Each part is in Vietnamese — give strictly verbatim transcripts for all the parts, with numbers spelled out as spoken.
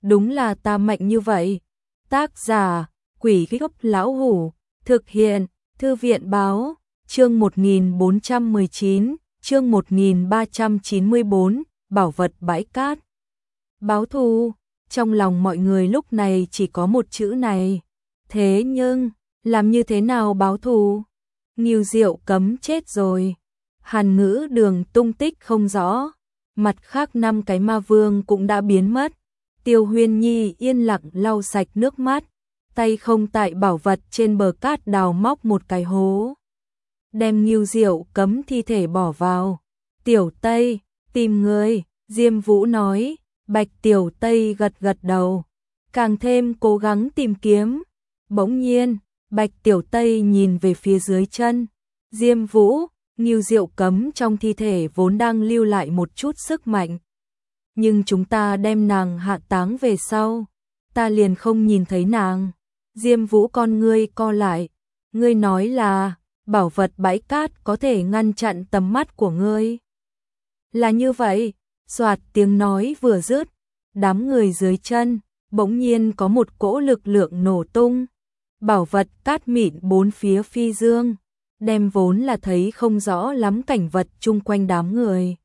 đúng là ta mạnh như vậy. Tác giả, Quỷ Gốc Lão Hủ, thực hiện, Thư viện Báo, chương một nghìn bốn trăm mười chín, chương một nghìn ba trăm chín mươi bốn, bảo vật bãi cát. Báo thù, trong lòng mọi người lúc này chỉ có một chữ này. Thế nhưng, làm như thế nào báo thù? Ngưu Diệu Cấm chết rồi. Hàn Ngữ Đường tung tích không rõ. Mặt khác năm cái ma vương cũng đã biến mất. Tiêu Huyên Nhi yên lặng lau sạch nước mắt, tay không tại bảo vật trên bờ cát đào móc một cái hố, đem Ngưu Diệu Cấm thi thể bỏ vào. Tiểu Tây, tìm người, Diêm Vũ nói. Bạch Tiểu Tây gật gật đầu, càng thêm cố gắng tìm kiếm. Bỗng nhiên, Bạch Tiểu Tây nhìn về phía dưới chân. Diêm Vũ, Ngưu Diệu Cấm trong thi thể vốn đang lưu lại một chút sức mạnh. Nhưng chúng ta đem nàng hạ táng về sau, ta liền không nhìn thấy nàng. Diêm Vũ con ngươi co lại, ngươi nói là bảo vật bãi cát có thể ngăn chặn tầm mắt của ngươi. Là như vậy, soạt tiếng nói vừa dứt, đám người dưới chân, bỗng nhiên có một cỗ lực lượng nổ tung. Bảo vật cát mịn bốn phía phi dương, đem vốn là thấy không rõ lắm cảnh vật chung quanh đám người.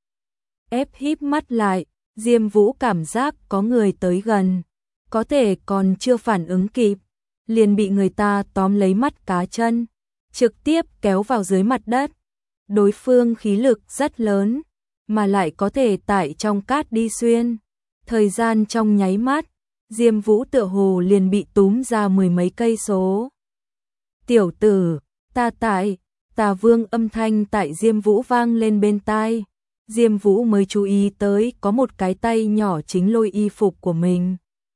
Ép híp mắt lại, Diêm Vũ cảm giác có người tới gần, có thể còn chưa phản ứng kịp, liền bị người ta tóm lấy mắt cá chân, trực tiếp kéo vào dưới mặt đất. Đối phương khí lực rất lớn, mà lại có thể tại trong cát đi xuyên. Thời gian trong nháy mắt, Diêm Vũ tựa hồ liền bị túm ra mười mấy cây số. Tiểu tử, ta tại, Tà Vương âm thanh tại Diêm Vũ vang lên bên tai. Diêm Vũ mới chú ý tới có một cái tay nhỏ chính lôi y phục của mình.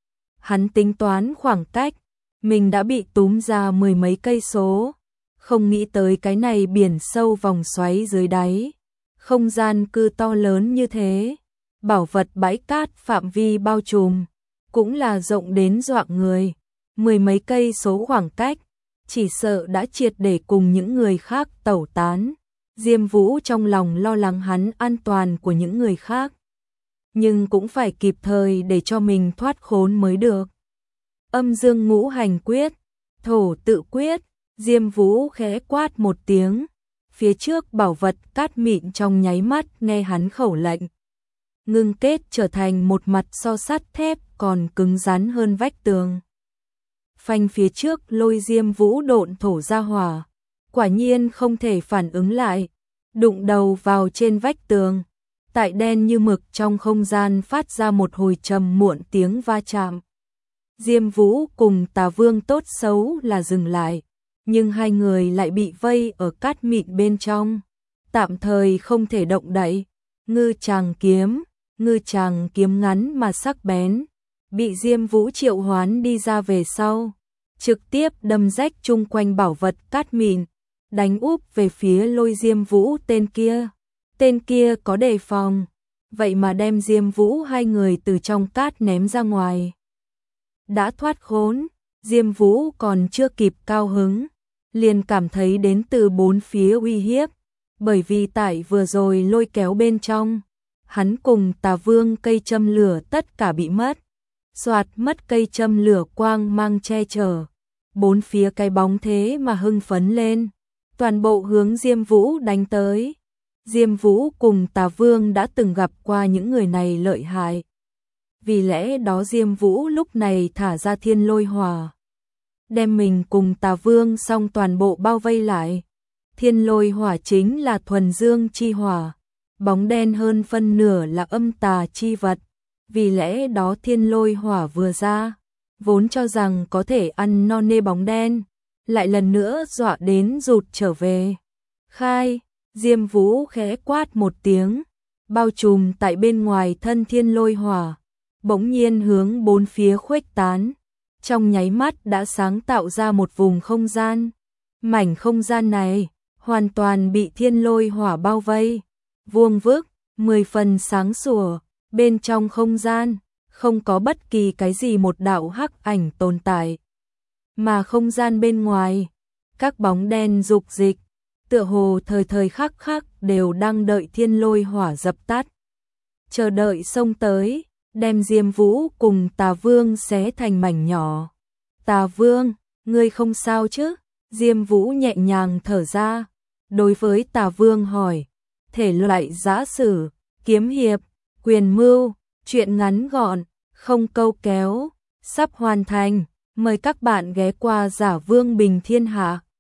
Hắn tính toán khoảng cách, mình đã bị túm ra mười mấy cây số, không nghĩ tới cái này biển sâu vòng xoáy dưới đáy, không gian cư to lớn như thế, bảo vật bãi cát phạm vi bao trùm, cũng là rộng đến dọa người, mười mấy cây số khoảng cách, chỉ sợ đã triệt để cùng những người khác tẩu tán. Diêm Vũ trong lòng lo lắng hắn an toàn của những người khác, nhưng cũng phải kịp thời để cho mình thoát khốn mới được. Âm dương ngũ hành quyết, thổ tự quyết, Diêm Vũ khẽ quát một tiếng, phía trước bảo vật cát mịn trong nháy mắt nghe hắn khẩu lệnh, ngưng kết trở thành một mặt so sắt thép còn cứng rắn hơn vách tường. Phanh phía trước lôi Diêm Vũ độn thổ ra hỏa, quả nhiên không thể phản ứng lại, đụng đầu vào trên vách tường, tại đen như mực trong không gian phát ra một hồi trầm muộn tiếng va chạm. Diêm Vũ cùng Tà Vương tốt xấu là dừng lại, nhưng hai người lại bị vây ở cát mịn bên trong, tạm thời không thể động đậy. Ngư Tràng kiếm, Ngư Tràng kiếm ngắn mà sắc bén, bị Diêm Vũ triệu hoán đi ra về sau, trực tiếp đâm rách chung quanh bảo vật cát mịn, đánh úp về phía lôi Diêm Vũ tên kia. Tên kia có đề phòng, vậy mà đem Diêm Vũ hai người từ trong cát ném ra ngoài. Đã thoát khốn, Diêm Vũ còn chưa kịp cao hứng, liền cảm thấy đến từ bốn phía uy hiếp, bởi vì tại vừa rồi lôi kéo bên trong, hắn cùng Tà Vương cây châm lửa tất cả bị mất. Soạt mất cây châm lửa quang mang che chở, bốn phía cái bóng thế mà hưng phấn lên, toàn bộ hướng Diêm Vũ đánh tới. Diêm Vũ cùng Tà Vương đã từng gặp qua những người này lợi hại, vì lẽ đó Diêm Vũ lúc này thả ra thiên lôi hỏa, đem mình cùng Tà Vương xong toàn bộ bao vây lại. Thiên lôi hỏa chính là thuần dương chi hỏa, bóng đen hơn phân nửa là âm tà chi vật, vì lẽ đó thiên lôi hỏa vừa ra, vốn cho rằng có thể ăn no nê bóng đen, lại lần nữa dọa đến rụt trở về. Khai, Diêm Vũ khẽ quát một tiếng, bao trùm tại bên ngoài thân thiên lôi hỏa, bỗng nhiên hướng bốn phía khuếch tán, trong nháy mắt đã sáng tạo ra một vùng không gian. Mảnh không gian này hoàn toàn bị thiên lôi hỏa bao vây, vuông vức, mười phần sáng sủa, bên trong không gian không có bất kỳ cái gì một đạo hắc ảnh tồn tại, mà không gian bên ngoài, các bóng đen dục dịch, tựa hồ thời thời khắc khắc đều đang đợi thiên lôi hỏa dập tắt, chờ đợi xông tới. đem Diêm Vũ cùng Tà Vương xé thành mảnh nhỏ. Tà Vương, ngươi không sao chứ? Diêm Vũ nhẹ nhàng thở ra, đối với Tà Vương hỏi, thể loại giã sử, kiếm hiệp, quyền mưu, truyện ngắn gọn, không câu kéo, sắp hoàn thành, mời các bạn ghé qua Giả Vương Bình Thiên Hạ.